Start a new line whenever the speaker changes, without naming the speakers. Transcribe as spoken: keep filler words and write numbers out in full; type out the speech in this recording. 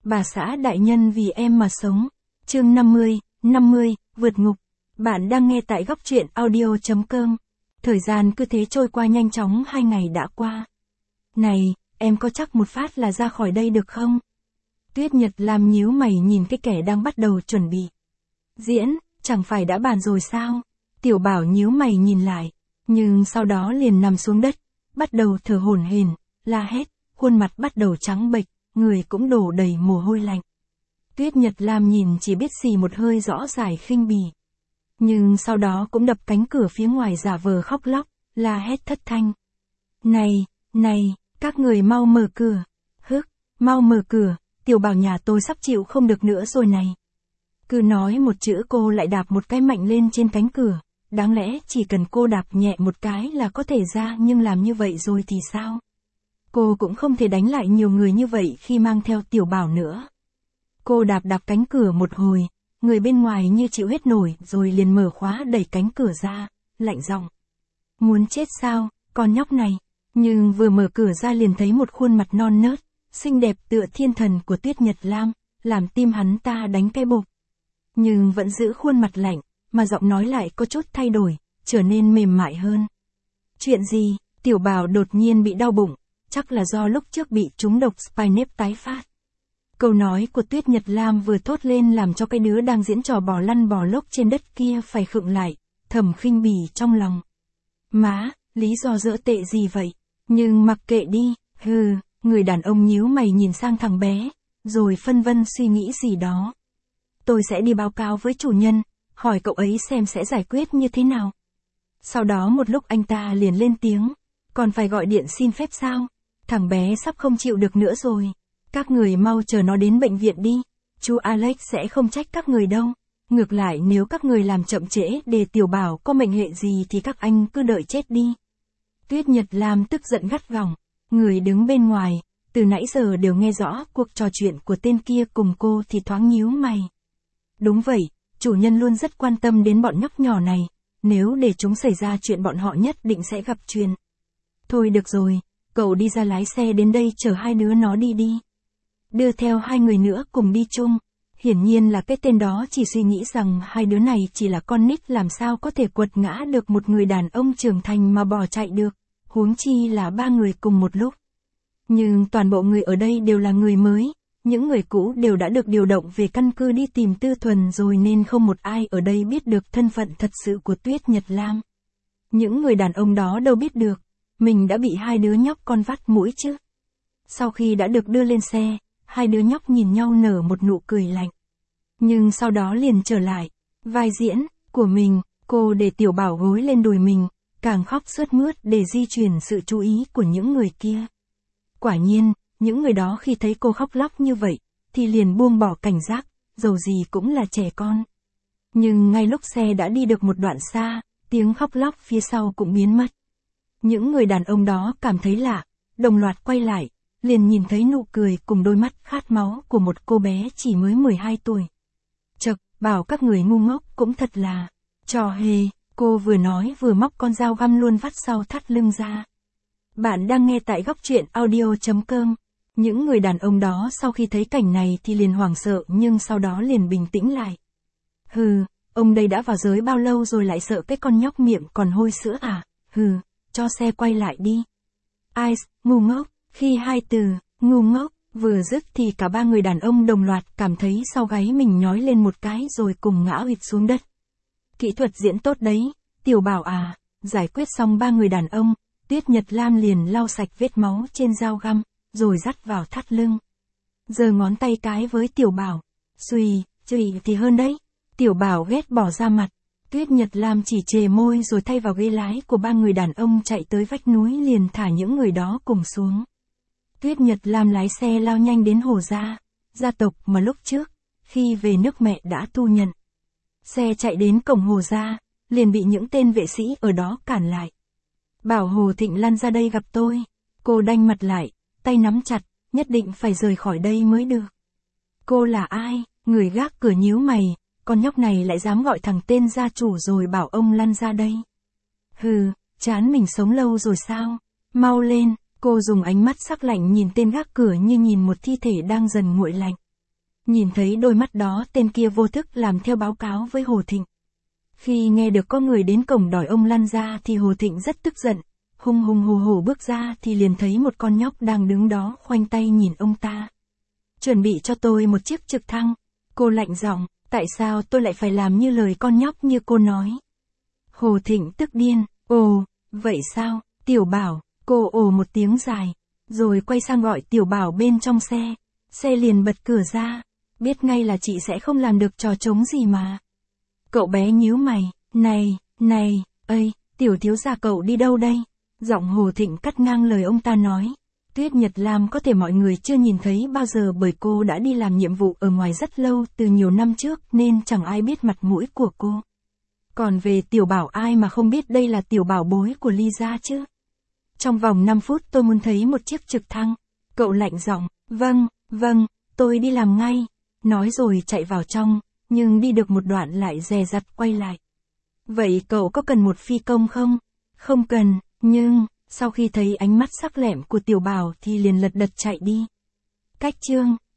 Bà xã đại nhân vì em mà sống. Chương năm mươi, năm mươi, vượt ngục. Bạn đang nghe tại góc truyện audio chấm com. Thời gian cứ thế trôi qua nhanh chóng, hai ngày đã qua. Này, em có chắc một phát là ra khỏi đây được không? Tuyết Nhật Lam nhíu mày nhìn cái kẻ đang bắt đầu chuẩn bị diễn, chẳng phải đã bàn rồi sao? Tiểu Bảo nhíu mày nhìn lại, nhưng sau đó liền nằm xuống đất, bắt đầu thở hổn hển, la hét, khuôn mặt bắt đầu trắng bệch, người cũng đổ đầy mồ hôi lạnh. Tuyết Nhật Lam nhìn chỉ biết xì một hơi rõ rải khinh bỉ. Nhưng sau đó cũng đập cánh cửa phía ngoài giả vờ khóc lóc, la hét thất thanh. Này, này, các người mau mở cửa. Hức, mau mở cửa, Tiểu Bảo nhà tôi sắp chịu không được nữa rồi này. Cứ nói một chữ cô lại đạp một cái mạnh lên trên cánh cửa. Đáng lẽ chỉ cần cô đạp nhẹ một cái là có thể ra, nhưng làm như vậy rồi thì sao? Cô cũng không thể đánh lại nhiều người như vậy khi mang theo Tiểu Bảo nữa. Cô đạp đạp cánh cửa một hồi, người bên ngoài như chịu hết nổi rồi liền mở khóa đẩy cánh cửa ra, lạnh giọng. Muốn chết sao, con nhóc này? Nhưng vừa mở cửa ra liền thấy một khuôn mặt non nớt, xinh đẹp tựa thiên thần của Tuyết Nhật Lam, làm tim hắn ta đánh cái bộp. Nhưng vẫn giữ khuôn mặt lạnh, mà giọng nói lại có chút thay đổi, trở nên mềm mại hơn. Chuyện gì? Tiểu Bảo đột nhiên bị đau bụng, chắc là do lúc trước bị trúng độc Spinep tái phát. Câu nói của Tuyết Nhật Lam vừa thốt lên làm cho cái đứa đang diễn trò bò lăn bò lốc trên đất kia phải khựng lại, thầm khinh bỉ trong lòng. Má, lý do dỡ tệ gì vậy? Nhưng mặc kệ đi, hừ, người đàn ông nhíu mày nhìn sang thằng bé, rồi phân vân suy nghĩ gì đó. Tôi sẽ đi báo cáo với chủ nhân, hỏi cậu ấy xem sẽ giải quyết như thế nào. Sau đó một lúc anh ta liền lên tiếng, còn phải gọi điện xin phép sao? Thằng bé sắp không chịu được nữa rồi. Các người mau chờ nó đến bệnh viện đi, chú Alex sẽ không trách các người đâu. Ngược lại nếu các người làm chậm trễ để Tiểu Bảo có mệnh hệ gì thì các anh cứ đợi chết đi. Tuyết Nhật Lam tức giận gắt gỏng, người đứng bên ngoài, từ nãy giờ đều nghe rõ cuộc trò chuyện của tên kia cùng cô thì thoáng nhíu mày. Đúng vậy, chủ nhân luôn rất quan tâm đến bọn nhóc nhỏ này, nếu để chúng xảy ra chuyện bọn họ nhất định sẽ gặp chuyện. Thôi được rồi, cậu đi ra lái xe đến đây chở hai đứa nó đi đi. Đưa theo hai người nữa cùng đi chung. Hiển nhiên là cái tên đó chỉ suy nghĩ rằng hai đứa này chỉ là con nít, làm sao có thể quật ngã được một người đàn ông trưởng thành mà bỏ chạy được, huống chi là ba người cùng một lúc. Nhưng toàn bộ người ở đây đều là người mới, những người cũ đều đã được điều động về căn cứ đi tìm Tư Thuần rồi nên không một ai ở đây biết được thân phận thật sự của Tuyết Nhật Lam. Những người đàn ông đó đâu biết được, mình đã bị hai đứa nhóc con vắt mũi chứ. Sau khi đã được đưa lên xe, hai đứa nhóc nhìn nhau nở một nụ cười lạnh. Nhưng sau đó liền trở lại, vai diễn của mình, cô để Tiểu Bảo gối lên đùi mình, càng khóc sướt mướt để di chuyển sự chú ý của những người kia. Quả nhiên, những người đó khi thấy cô khóc lóc như vậy, thì liền buông bỏ cảnh giác, dầu gì cũng là trẻ con. Nhưng ngay lúc xe đã đi được một đoạn xa, tiếng khóc lóc phía sau cũng biến mất. Những người đàn ông đó cảm thấy lạ, đồng loạt quay lại, liền nhìn thấy nụ cười cùng đôi mắt khát máu của một cô bé chỉ mới mười hai tuổi. Chậc, bảo các người ngu ngốc cũng thật là trò hề, cô vừa nói vừa móc con dao găm luôn vắt sau thắt lưng ra. Bạn đang nghe tại góc truyện audio chấm com. Những người đàn ông đó sau khi thấy cảnh này thì liền hoảng sợ nhưng sau đó liền bình tĩnh lại. Hừ, ông đây đã vào giới bao lâu rồi lại sợ cái con nhóc miệng còn hôi sữa à? Hừ, cho xe quay lại đi. Ice, ngu ngốc. Khi hai từ, ngu ngốc, vừa dứt thì cả ba người đàn ông đồng loạt cảm thấy sau gáy mình nhói lên một cái rồi cùng ngã ụp xuống đất. Kỹ thuật diễn tốt đấy, Tiểu Bảo à. Giải quyết xong ba người đàn ông, Tuyết Nhật Lam liền lau sạch vết máu trên dao găm, rồi dắt vào thắt lưng. Giơ ngón tay cái với Tiểu Bảo. Xùy, chùy thì hơn đấy. Tiểu Bảo ghét bỏ ra mặt. Tuyết Nhật Lam chỉ chề môi rồi thay vào ghế lái của ba người đàn ông chạy tới vách núi liền thả những người đó cùng xuống. Tuyết Nhật Lam lái xe lao nhanh đến Hồ Gia, gia tộc mà lúc trước, khi về nước mẹ đã tu nhận. Xe chạy đến cổng Hồ Gia, liền bị những tên vệ sĩ ở đó cản lại. Bảo Hồ Thịnh lăn ra đây gặp tôi. Cô đanh mặt lại, tay nắm chặt, nhất định phải rời khỏi đây mới được. Cô là ai? Người gác cửa nhíu mày, con nhóc này lại dám gọi thằng tên gia chủ rồi bảo ông lăn ra đây. Hừ, chán mình sống lâu rồi sao? Mau lên. Cô dùng ánh mắt sắc lạnh nhìn tên gác cửa như nhìn một thi thể đang dần nguội lạnh. Nhìn thấy đôi mắt đó, tên kia vô thức làm theo báo cáo với Hồ Thịnh. Khi nghe được có người đến cổng đòi ông lăn ra thì Hồ Thịnh rất tức giận, hùng hùng hổ hổ bước ra thì liền thấy một con nhóc đang đứng đó khoanh tay nhìn ông ta. Chuẩn bị cho tôi một chiếc trực thăng. Cô lạnh giọng, tại sao tôi lại phải làm như lời con nhóc như cô nói? Hồ Thịnh tức điên, ồ, vậy sao, Tiểu Bảo, cô ồ một tiếng dài, rồi quay sang gọi Tiểu Bảo bên trong xe, xe liền bật cửa ra, biết ngay là chị sẽ không làm được trò trống gì mà. Cậu bé nhíu mày, này, này, ây, Tiểu thiếu gia cậu đi đâu đây? Giọng Hồ Thịnh cắt ngang lời ông ta nói. Tuyết Nhật Lam có thể mọi người chưa nhìn thấy bao giờ bởi cô đã đi làm nhiệm vụ ở ngoài rất lâu từ nhiều năm trước nên chẳng ai biết mặt mũi của cô. Còn về Tiểu Bảo ai mà không biết đây là tiểu bảo bối của Ly gia chứ. Trong vòng năm phút tôi muốn thấy một chiếc trực thăng. Cậu lạnh giọng, vâng, vâng, tôi đi làm ngay. Nói rồi chạy vào trong, nhưng đi được một đoạn lại dè dặt quay lại. Vậy cậu có cần một phi công không? Không cần, nhưng... Sau khi thấy ánh mắt sắc lẹm của Tiểu Bảo thì liền lật đật chạy đi. Cách chương